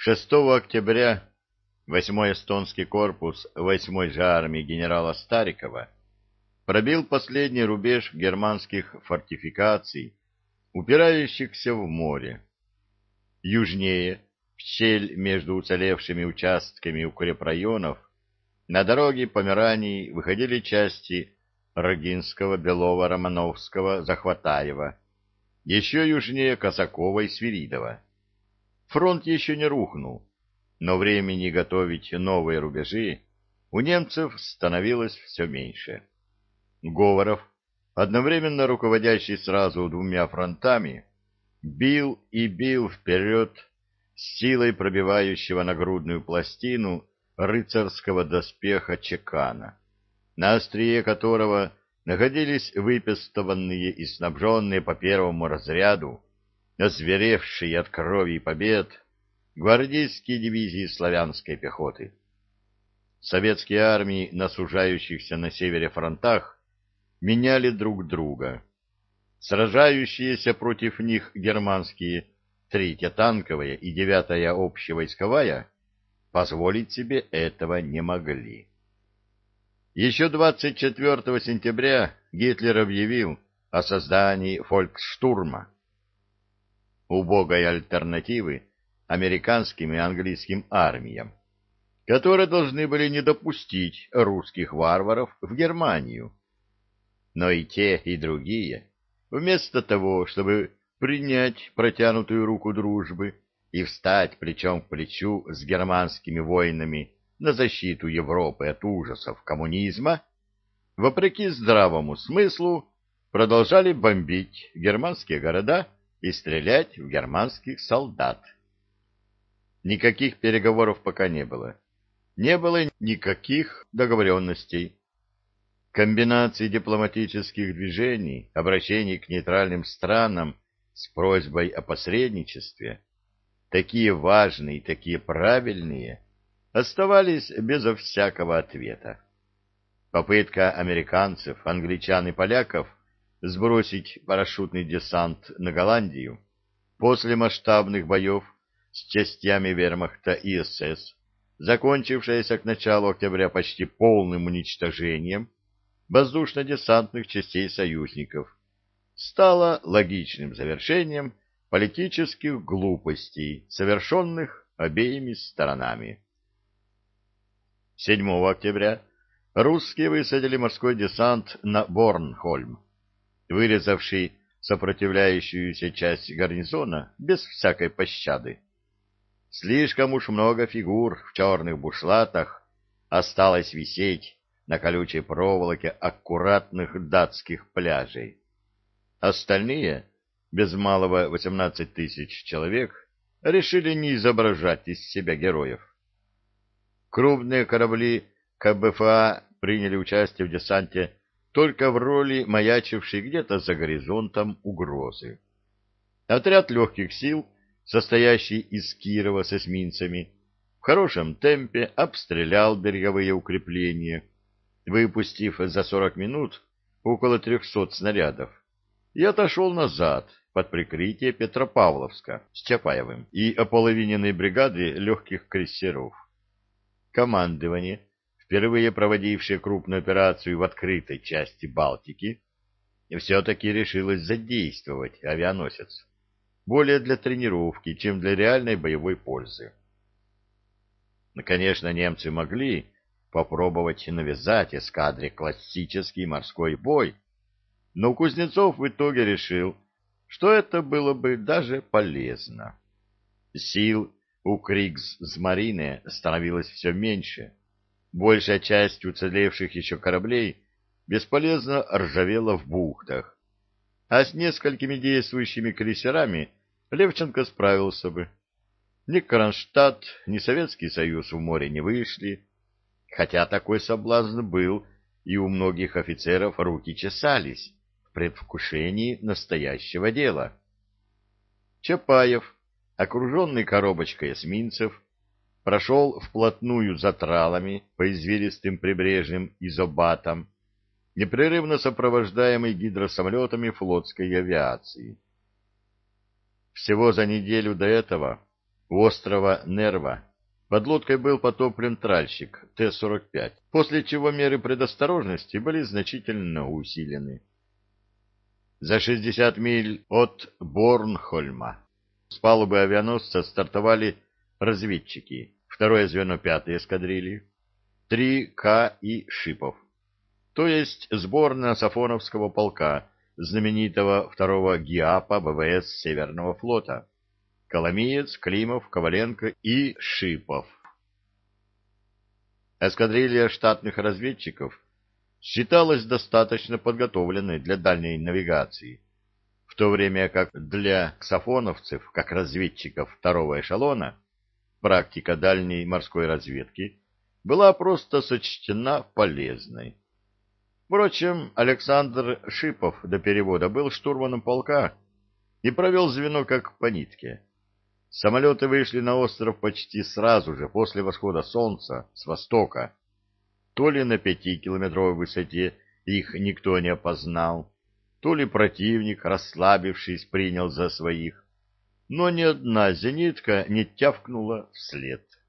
6 октября 8-й эстонский корпус 8-й же армии генерала Старикова пробил последний рубеж германских фортификаций, упирающихся в море. Южнее, в щель между уцелевшими участками укрепрайонов, на дороге Померании выходили части Рогинского, Белова, Романовского, Захватаева, еще южнее Косакова и Свиридова. Фронт еще не рухнул, но времени готовить новые рубежи у немцев становилось все меньше. Говоров, одновременно руководящий сразу двумя фронтами, бил и бил вперед с силой пробивающего нагрудную пластину рыцарского доспеха чекана, на острие которого находились выпестованные и снабженные по первому разряду, озверевшие от крови и побед, гвардейские дивизии славянской пехоты. Советские армии на сужающихся на севере фронтах меняли друг друга. Сражающиеся против них германские 3-я танковая и 9-я общевойсковая позволить себе этого не могли. Еще 24 сентября Гитлер объявил о создании фольксштурма, убогой альтернативы американским и английским армиям, которые должны были не допустить русских варваров в Германию. Но и те, и другие, вместо того, чтобы принять протянутую руку дружбы и встать плечом к плечу с германскими воинами на защиту Европы от ужасов коммунизма, вопреки здравому смыслу, продолжали бомбить германские города и стрелять в германских солдат. Никаких переговоров пока не было. Не было никаких договоренностей. Комбинации дипломатических движений, обращений к нейтральным странам с просьбой о посредничестве, такие важные и такие правильные, оставались безо всякого ответа. Попытка американцев, англичан и поляков сбросить парашютный десант на Голландию после масштабных боев с частями вермахта и СС, закончившаяся к началу октября почти полным уничтожением воздушно-десантных частей союзников, стала логичным завершением политических глупостей, совершенных обеими сторонами. 7 октября русские высадили морской десант на Борнхольм, вырезавший сопротивляющуюся часть гарнизона без всякой пощады. Слишком уж много фигур в черных бушлатах осталось висеть на колючей проволоке аккуратных датских пляжей. Остальные, без малого 18 тысяч человек, решили не изображать из себя героев. Крупные корабли КБФА приняли участие в десанте только в роли маячившей где-то за горизонтом угрозы. Отряд легких сил, состоящий из Кирова с эсминцами, в хорошем темпе обстрелял береговые укрепления, выпустив за 40 минут около 300 снарядов, и отошел назад под прикрытие Петропавловска с Чапаевым и ополовиненной бригады легких крейсеров. Командование, впервые проводившее крупную операцию в открытой части Балтики, все-таки решилось задействовать авианосец, более для тренировки, чем для реальной боевой пользы. Конечно, немцы могли попробовать навязать эскадре классический морской бой, но Кузнецов в итоге решил, что это было бы даже полезно. Сил у Кригсмарине становилось все меньше. Большая часть уцелевших еще кораблей бесполезно ржавела в бухтах, а с несколькими действующими крейсерами Левченко справился бы. Ни Кронштадт, ни Советский Союз в море не вышли, хотя такой соблазн был, и у многих офицеров руки чесались в предвкушении настоящего дела. Чапаев, окруженный коробочкой эсминцев, прошел вплотную за тралами по извилистым прибрежным изобатам, непрерывно сопровождаемый гидросамолетами флотской авиации. Всего за неделю до этого У острова Нерва под лодкой был потоплен тральщик Т-45, после чего меры предосторожности были значительно усилены. За 60 миль от Борнхольма с палубы авианосца стартовали разведчики, второе звено 5-й эскадрильи, 3 К и Шипов, то есть сборная Сафоновского полка, знаменитого 2-го ГИАПа ВВС Северного флота, Коломиец, Климов, Коваленко и Шипов. Эскадрилья штатных разведчиков считалась достаточно подготовленной для дальней навигации, в то время как для сафоновцев, как разведчиков второго эшелона, практика дальней морской разведки была просто сочтена полезной. Впрочем, Александр Шипов до перевода был штурманом полка и провел звено как по нитке. Самолеты вышли на остров почти сразу же после восхода солнца с востока. То ли на 5-километровой высоте их никто не опознал, то ли противник, расслабившись, принял за своих, но ни одна зенитка не тявкнула вслед.